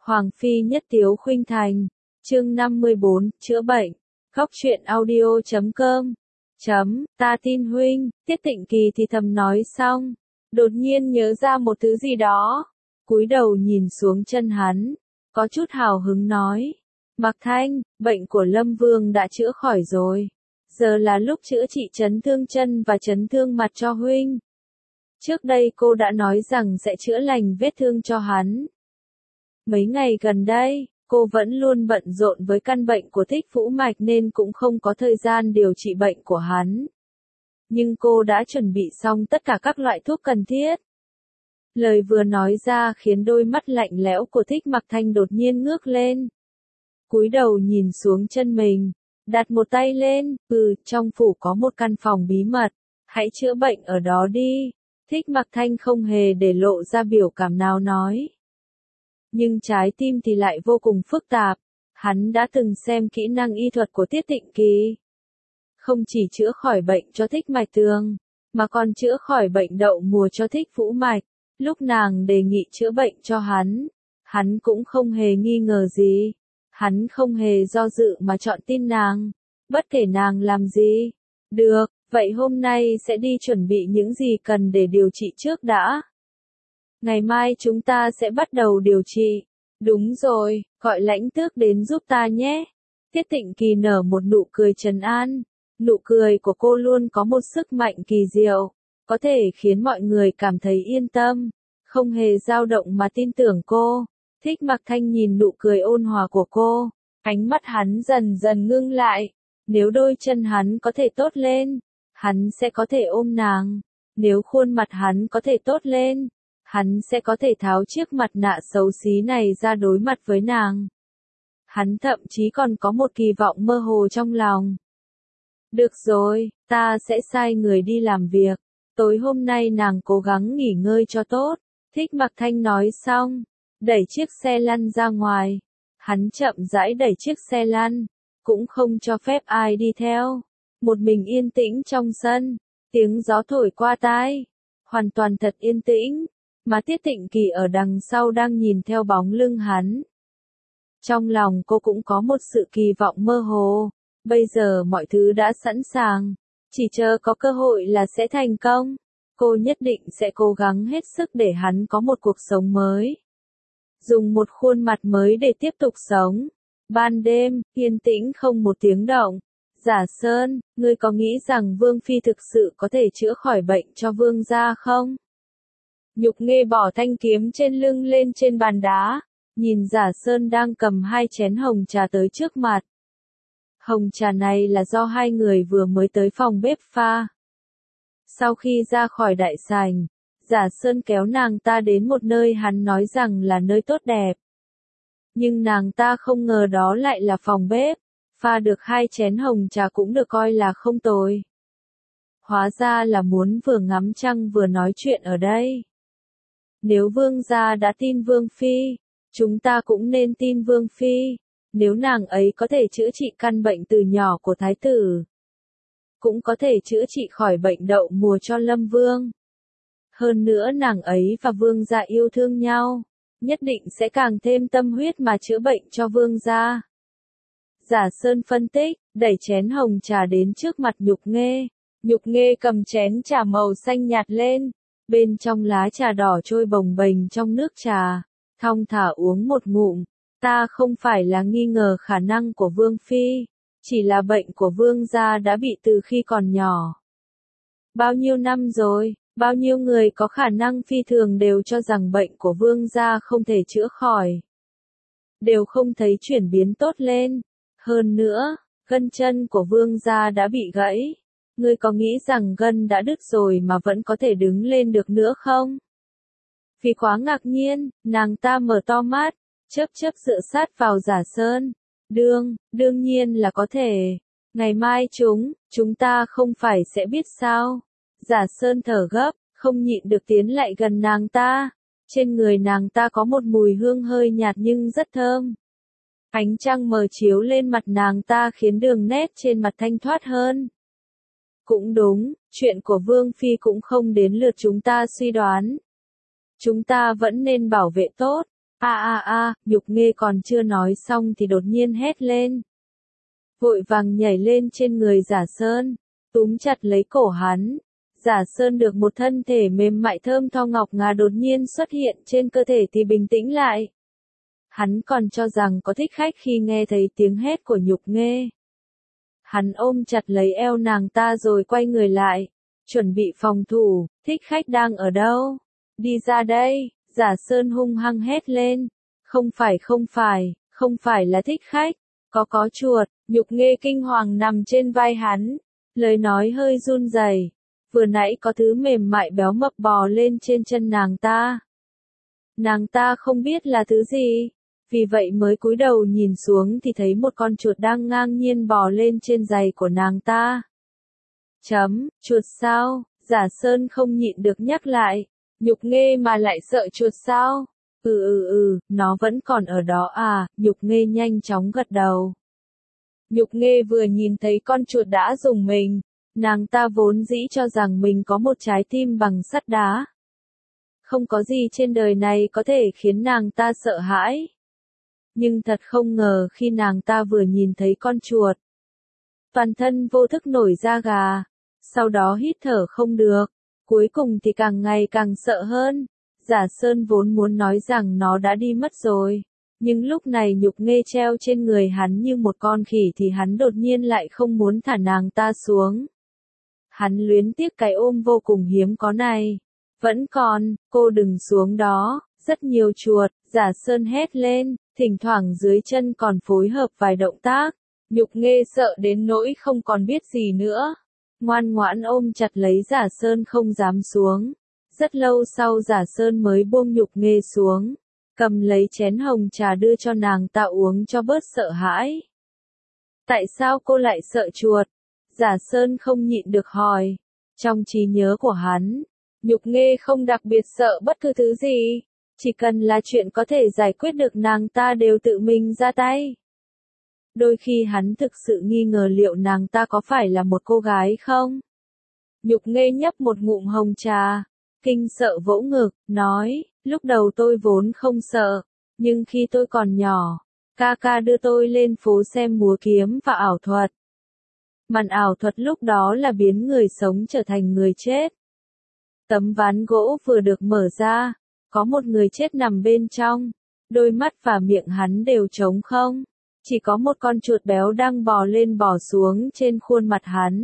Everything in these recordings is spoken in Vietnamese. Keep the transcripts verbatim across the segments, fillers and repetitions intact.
Hoàng phi nhất tiếu khuynh thành. Chương năm mươi bốn, chữa bệnh. Góc truyện audio chấm com. Chấm, ta tin huynh, Tiết Tịnh Kỳ thì thầm nói xong. Đột nhiên nhớ ra một thứ gì đó. Cúi đầu nhìn xuống chân hắn. Có chút hào hứng nói. Mạc Thanh, bệnh của Lâm Vương đã chữa khỏi rồi. Giờ là lúc chữa trị chấn thương chân và chấn thương mặt cho huynh. Trước đây cô đã nói rằng sẽ chữa lành vết thương cho hắn. Mấy ngày gần đây, cô vẫn luôn bận rộn với căn bệnh của Thích Vũ Mạch nên cũng không có thời gian điều trị bệnh của hắn. Nhưng cô đã chuẩn bị xong tất cả các loại thuốc cần thiết. Lời vừa nói ra khiến đôi mắt lạnh lẽo của Thích Mặc Thanh đột nhiên ngước lên. Cúi đầu nhìn xuống chân mình, đặt một tay lên, ừ, trong phủ có một căn phòng bí mật, hãy chữa bệnh ở đó đi. Thích Mặc Thanh không hề để lộ ra biểu cảm nào nói. Nhưng trái tim thì lại vô cùng phức tạp, hắn đã từng xem kỹ năng y thuật của Tiết Tịnh Kỳ. Không chỉ chữa khỏi bệnh cho Thích Mạch Tường, mà còn chữa khỏi bệnh đậu mùa cho Thích Vũ Mạch. Lúc nàng đề nghị chữa bệnh cho hắn, hắn cũng không hề nghi ngờ gì. Hắn không hề do dự mà chọn tin nàng, bất kể nàng làm gì. Được, vậy hôm nay sẽ đi chuẩn bị những gì cần để điều trị trước đã. Ngày mai chúng ta sẽ bắt đầu điều trị. Đúng rồi, gọi Lãnh Tước đến giúp ta nhé. Tiết Tịnh Kỳ nở một nụ cười trấn an. Nụ cười của cô luôn có một sức mạnh kỳ diệu, có thể khiến mọi người cảm thấy yên tâm, không hề dao động mà tin tưởng cô. Thích Mặc Thanh nhìn nụ cười ôn hòa của cô, ánh mắt hắn dần dần ngưng lại. Nếu đôi chân hắn có thể tốt lên, hắn sẽ có thể ôm nàng. Nếu khuôn mặt hắn có thể tốt lên, hắn sẽ có thể tháo chiếc mặt nạ xấu xí này ra đối mặt với nàng. Hắn thậm chí còn có một kỳ vọng mơ hồ trong lòng. Được rồi, ta sẽ sai người đi làm việc. Tối hôm nay nàng cố gắng nghỉ ngơi cho tốt. Thích Mặc Thanh nói xong, đẩy chiếc xe lăn ra ngoài. Hắn chậm rãi đẩy chiếc xe lăn, cũng không cho phép ai đi theo. Một mình yên tĩnh trong sân, tiếng gió thổi qua tai, hoàn toàn thật yên tĩnh, mà Tiết Tịnh Kỳ ở đằng sau đang nhìn theo bóng lưng hắn. Trong lòng cô cũng có một sự kỳ vọng mơ hồ, bây giờ mọi thứ đã sẵn sàng, chỉ chờ có cơ hội là sẽ thành công. Cô nhất định sẽ cố gắng hết sức để hắn có một cuộc sống mới. Dùng một khuôn mặt mới để tiếp tục sống. Ban đêm, yên tĩnh không một tiếng động. Giả Sơn, ngươi có nghĩ rằng Vương Phi thực sự có thể chữa khỏi bệnh cho Vương gia không? Nhục Nghê bỏ thanh kiếm trên lưng lên trên bàn đá, nhìn Giả Sơn đang cầm hai chén hồng trà tới trước mặt. Hồng trà này là do hai người vừa mới tới phòng bếp pha. Sau khi ra khỏi đại sảnh, Giả Sơn kéo nàng ta đến một nơi hắn nói rằng là nơi tốt đẹp. Nhưng nàng ta không ngờ đó lại là phòng bếp, pha được hai chén hồng trà cũng được coi là không tồi. Hóa ra là muốn vừa ngắm trăng vừa nói chuyện ở đây. Nếu Vương gia đã tin Vương Phi, chúng ta cũng nên tin Vương Phi. Nếu nàng ấy có thể chữa trị căn bệnh từ nhỏ của Thái tử, cũng có thể chữa trị khỏi bệnh đậu mùa cho Lâm Vương. Hơn nữa nàng ấy và Vương gia yêu thương nhau, nhất định sẽ càng thêm tâm huyết mà chữa bệnh cho Vương gia. Giả Sơn phân tích, đẩy chén hồng trà đến trước mặt Nhục Nghê. Nhục Nghê cầm chén trà màu xanh nhạt lên, bên trong lá trà đỏ trôi bồng bềnh trong nước trà, thong thả uống một ngụm. Ta không phải là nghi ngờ khả năng của Vương Phi, chỉ là bệnh của Vương gia đã bị từ khi còn nhỏ. Bao nhiêu năm rồi, bao nhiêu người có khả năng phi thường đều cho rằng bệnh của Vương gia không thể chữa khỏi. Đều không thấy chuyển biến tốt lên. Hơn nữa, gân chân của Vương gia đã bị gãy. Ngươi có nghĩ rằng gân đã đứt rồi mà vẫn có thể đứng lên được nữa không? Vì quá ngạc nhiên, nàng ta mở to mắt, chớp chớp dựa sát vào Giả Sơn. Đương, đương nhiên là có thể. Ngày mai chúng, chúng ta không phải sẽ biết sao? Giả Sơn thở gấp, không nhịn được tiến lại gần nàng ta. Trên người nàng ta có một mùi hương hơi nhạt nhưng rất thơm. Ánh trăng mờ chiếu lên mặt nàng ta khiến đường nét trên mặt thanh thoát hơn. Cũng đúng, chuyện của Vương Phi cũng không đến lượt chúng ta suy đoán. Chúng ta vẫn nên bảo vệ tốt, A a a, Nhục Nghê còn chưa nói xong thì đột nhiên hét lên. Vội vàng nhảy lên trên người Giả Sơn, túm chặt lấy cổ hắn. Giả Sơn được một thân thể mềm mại thơm tho ngọc ngà đột nhiên xuất hiện trên cơ thể thì bình tĩnh lại. Hắn còn cho rằng có thích khách khi nghe thấy tiếng hét của Nhục Nghê. Hắn ôm chặt lấy eo nàng ta rồi quay người lại, chuẩn bị phòng thủ. Thích khách đang ở đâu? Đi ra đây, Giả Sơn hung hăng hét lên. Không phải không phải, không phải là thích khách, có có chuột. Nhục Nghê kinh hoàng nằm trên vai hắn, lời nói hơi run rẩy. Vừa nãy có thứ mềm mại béo mập bò lên trên chân nàng ta. Nàng ta không biết là thứ gì, vì vậy mới cúi đầu nhìn xuống thì thấy một con chuột đang ngang nhiên bò lên trên giày của nàng ta. Chấm, chuột sao? Giả Sơn không nhịn được nhắc lại. Nhục Nghê mà lại sợ chuột sao? Ừ ừ ừ, nó vẫn còn ở đó à? Nhục Nghê nhanh chóng gật đầu. Nhục Nghê vừa nhìn thấy con chuột đã rùng mình. Nàng ta vốn dĩ cho rằng mình có một trái tim bằng sắt đá. Không có gì trên đời này có thể khiến nàng ta sợ hãi. Nhưng thật không ngờ khi nàng ta vừa nhìn thấy con chuột, toàn thân vô thức nổi da gà, sau đó hít thở không được, cuối cùng thì càng ngày càng sợ hơn. Giả Sơn vốn muốn nói rằng nó đã đi mất rồi, nhưng lúc này Nhục Nghê treo trên người hắn như một con khỉ thì hắn đột nhiên lại không muốn thả nàng ta xuống. Hắn luyến tiếc cái ôm vô cùng hiếm có này. Vẫn còn, cô đừng xuống đó, rất nhiều chuột. Giả Sơn hét lên, thỉnh thoảng dưới chân còn phối hợp vài động tác. Nhục Nghê sợ đến nỗi không còn biết gì nữa. Ngoan ngoãn ôm chặt lấy Giả Sơn không dám xuống. Rất lâu sau Giả Sơn mới buông Nhục Nghê xuống, cầm lấy chén hồng trà đưa cho nàng ta uống cho bớt sợ hãi. Tại sao cô lại sợ chuột? Giả Sơn không nhịn được hỏi. Trong trí nhớ của hắn, Nhục Nghê không đặc biệt sợ bất cứ thứ gì. Chỉ cần là chuyện có thể giải quyết được nàng ta đều tự mình ra tay. Đôi khi hắn thực sự nghi ngờ liệu nàng ta có phải là một cô gái không? Nhục Nghê nhấp một ngụm hồng trà, kinh sợ vỗ ngực, nói, lúc đầu tôi vốn không sợ, nhưng khi tôi còn nhỏ, ca ca đưa tôi lên phố xem múa kiếm và ảo thuật. Màn ảo thuật lúc đó là biến người sống trở thành người chết. Tấm ván gỗ vừa được mở ra, có một người chết nằm bên trong, đôi mắt và miệng hắn đều trống không, chỉ có một con chuột béo đang bò lên bò xuống trên khuôn mặt hắn.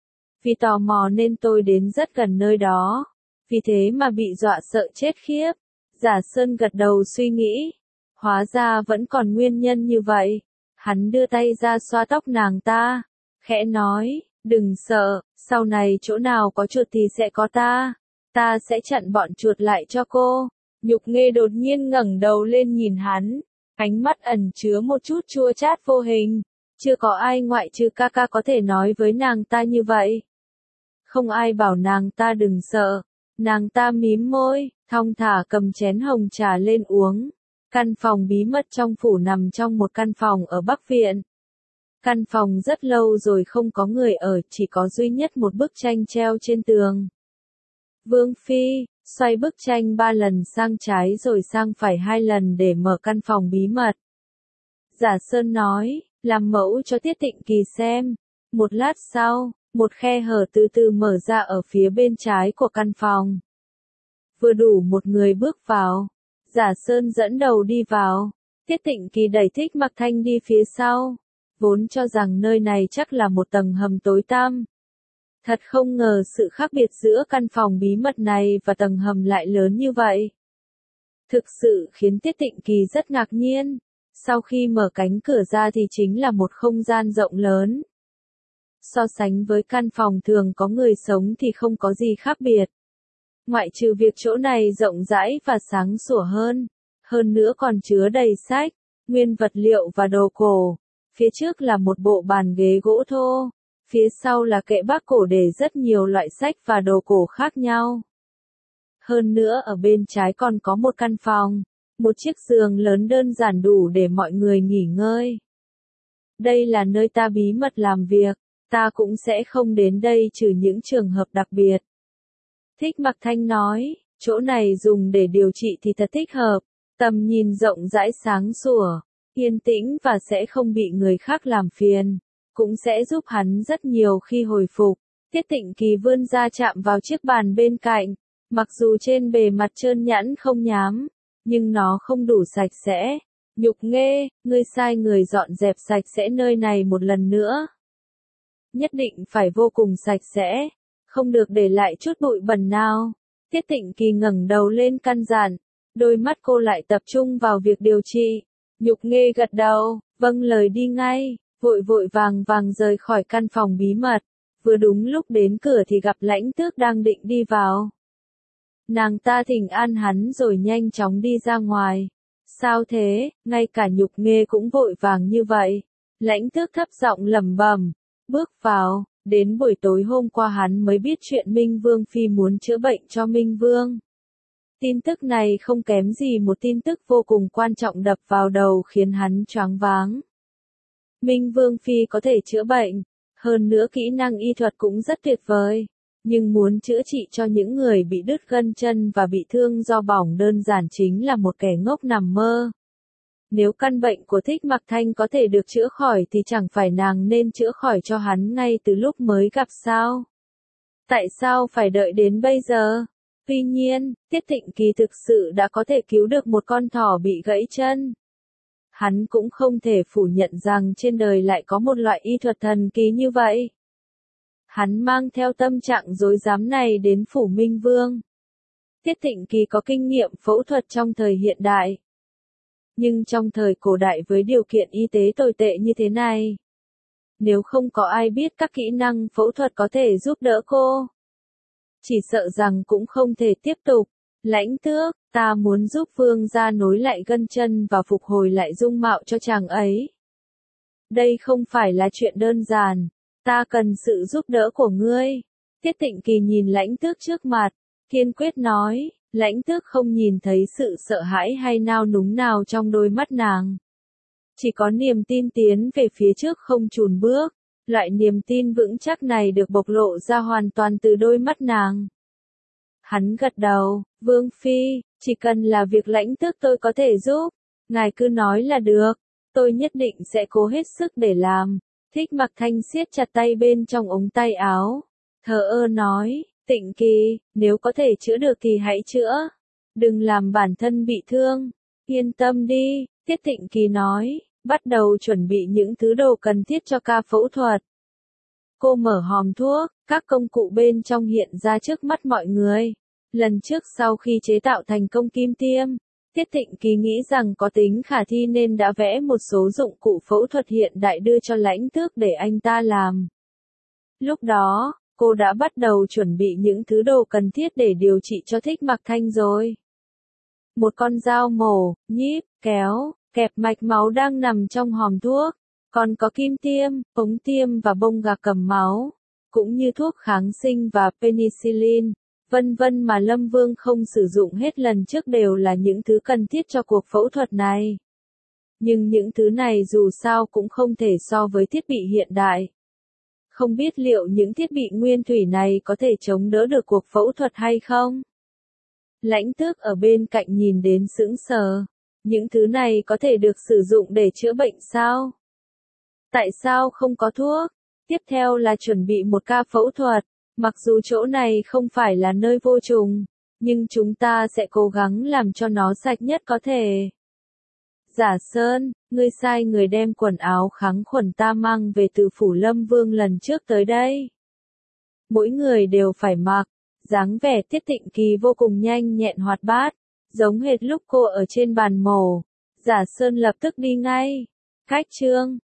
Vì tò mò nên tôi đến rất gần nơi đó, vì thế mà bị dọa sợ chết khiếp. Giả Sơn gật đầu suy nghĩ, hóa ra vẫn còn nguyên nhân như vậy. Hắn đưa tay ra xoa tóc nàng ta, khẽ nói, đừng sợ, sau này chỗ nào có chuột thì sẽ có ta, ta sẽ chặn bọn chuột lại cho cô. Nhục Nghê đột nhiên ngẩng đầu lên nhìn hắn, ánh mắt ẩn chứa một chút chua chát vô hình, chưa có ai ngoại trừ ca ca có thể nói với nàng ta như vậy. Không ai bảo nàng ta đừng sợ, nàng ta mím môi, thong thả cầm chén hồng trà lên uống. Căn phòng bí mật trong phủ nằm trong một căn phòng ở Bắc Viện. Căn phòng rất lâu rồi không có người ở, chỉ có duy nhất một bức tranh treo trên tường. Vương Phi, xoay bức tranh ba lần sang trái rồi sang phải hai lần để mở căn phòng bí mật. Giả Sơn nói, làm mẫu cho Tiết Tịnh Kỳ xem. Một lát sau, một khe hở từ từ mở ra ở phía bên trái của căn phòng. Vừa đủ một người bước vào. Giả Sơn dẫn đầu đi vào. Tiết Tịnh Kỳ đẩy Thích Mặc Thanh đi phía sau. Vốn cho rằng nơi này chắc là một tầng hầm tối tăm. Thật không ngờ sự khác biệt giữa căn phòng bí mật này và tầng hầm lại lớn như vậy. Thực sự khiến Tiết Tịnh Kỳ rất ngạc nhiên. Sau khi mở cánh cửa ra thì chính là một không gian rộng lớn. So sánh với căn phòng thường có người sống thì không có gì khác biệt. Ngoại trừ việc chỗ này rộng rãi và sáng sủa hơn. Hơn nữa còn chứa đầy sách, nguyên vật liệu và đồ cổ. Phía trước là một bộ bàn ghế gỗ thô. Phía sau là kệ bác cổ để rất nhiều loại sách và đồ cổ khác nhau. Hơn nữa ở bên trái còn có một căn phòng. Một chiếc giường lớn đơn giản đủ để mọi người nghỉ ngơi. Đây là nơi ta bí mật làm việc. Ta cũng sẽ không đến đây trừ những trường hợp đặc biệt. Thích Mặc Thanh nói, chỗ này dùng để điều trị thì thật thích hợp. Tầm nhìn rộng rãi sáng sủa, yên tĩnh và sẽ không bị người khác làm phiền, cũng sẽ giúp hắn rất nhiều khi hồi phục. Tiết Tịnh Kỳ vươn ra chạm vào chiếc bàn bên cạnh, mặc dù trên bề mặt trơn nhẵn không nhám, nhưng nó không đủ sạch sẽ. Nhục Nghê, ngươi sai người dọn dẹp sạch sẽ nơi này một lần nữa. Nhất định phải vô cùng sạch sẽ, không được để lại chút bụi bẩn nào. Tiết Tịnh Kỳ ngẩng đầu lên căn dặn, đôi mắt cô lại tập trung vào việc điều trị. Nhục Nghê gật đầu, vâng lời đi ngay, vội vội vàng vàng rời khỏi căn phòng bí mật. Vừa đúng lúc đến cửa thì gặp Lãnh Tước đang định đi vào. Nàng ta thỉnh an hắn rồi nhanh chóng đi ra ngoài. Sao thế, ngay cả Nhục Nghê cũng vội vàng như vậy. Lãnh Tước thấp giọng lẩm bẩm, bước vào, đến buổi tối hôm qua hắn mới biết chuyện Minh Vương Phi muốn chữa bệnh cho Minh Vương. Tin tức này không kém gì một tin tức vô cùng quan trọng đập vào đầu khiến hắn choáng váng. Minh Vương Phi có thể chữa bệnh, hơn nữa kỹ năng y thuật cũng rất tuyệt vời, nhưng muốn chữa trị cho những người bị đứt gân chân và bị thương do bỏng đơn giản chính là một kẻ ngốc nằm mơ. Nếu căn bệnh của Thích Mặc Thanh có thể được chữa khỏi thì chẳng phải nàng nên chữa khỏi cho hắn ngay từ lúc mới gặp sao? Tại sao phải đợi đến bây giờ? Tuy nhiên, Tiết Tịnh Kỳ thực sự đã có thể cứu được một con thỏ bị gãy chân. Hắn cũng không thể phủ nhận rằng trên đời lại có một loại y thuật thần kỳ như vậy. Hắn mang theo tâm trạng dối dám này đến phủ Minh Vương. Tiết Tịnh Kỳ có kinh nghiệm phẫu thuật trong thời hiện đại. Nhưng trong thời cổ đại với điều kiện y tế tồi tệ như thế này, nếu không có ai biết các kỹ năng phẫu thuật có thể giúp đỡ cô, chỉ sợ rằng cũng không thể tiếp tục. Lãnh Tước, ta muốn giúp Vương gia nối lại gân chân và phục hồi lại dung mạo cho chàng ấy. Đây không phải là chuyện đơn giản, ta cần sự giúp đỡ của ngươi. Tiết Tịnh Kỳ nhìn Lãnh Tước trước mặt, kiên quyết nói. Lãnh Tước không nhìn thấy sự sợ hãi hay nao núng nào trong đôi mắt nàng. Chỉ có niềm tin tiến về phía trước không chùn bước. Loại niềm tin vững chắc này được bộc lộ ra hoàn toàn từ đôi mắt nàng. Hắn gật đầu, Vương Phi, chỉ cần là việc Lãnh Tước tôi có thể giúp, ngài cứ nói là được, tôi nhất định sẽ cố hết sức để làm. Thích Mặc Thanh siết chặt tay bên trong ống tay áo, thờ ơ nói, Tịnh Kỳ, nếu có thể chữa được thì hãy chữa, đừng làm bản thân bị thương, yên tâm đi, Tiết Tịnh Kỳ nói, bắt đầu chuẩn bị những thứ đồ cần thiết cho ca phẫu thuật. Cô mở hòm thuốc, các công cụ bên trong hiện ra trước mắt mọi người. Lần trước sau khi chế tạo thành công kim tiêm, Tiết Tịnh Kỳ nghĩ rằng có tính khả thi nên đã vẽ một số dụng cụ phẫu thuật hiện đại đưa cho Lãnh Tước để anh ta làm. Lúc đó, cô đã bắt đầu chuẩn bị những thứ đồ cần thiết để điều trị cho Thích Mặc Thanh rồi. Một con dao mổ, nhíp, kéo, kẹp mạch máu đang nằm trong hòm thuốc, còn có kim tiêm, ống tiêm và bông gạc cầm máu, cũng như thuốc kháng sinh và penicillin, vân vân mà Lâm Vương không sử dụng hết lần trước đều là những thứ cần thiết cho cuộc phẫu thuật này. Nhưng những thứ này dù sao cũng không thể so với thiết bị hiện đại. Không biết liệu những thiết bị nguyên thủy này có thể chống đỡ được cuộc phẫu thuật hay không? Lãnh Tước ở bên cạnh nhìn đến sững sờ. Những thứ này có thể được sử dụng để chữa bệnh sao? Tại sao không có thuốc? Tiếp theo là chuẩn bị một ca phẫu thuật. Mặc dù chỗ này không phải là nơi vô trùng, nhưng chúng ta sẽ cố gắng làm cho nó sạch nhất có thể. Giả Sơn, ngươi sai người đem quần áo kháng khuẩn ta mang về từ phủ Lâm Vương lần trước tới đây. Mỗi người đều phải mặc, dáng vẻ Tiết Tịnh Kỳ vô cùng nhanh nhẹn hoạt bát, giống hệt lúc cô ở trên bàn mổ. Giả Sơn lập tức đi ngay. Cách chương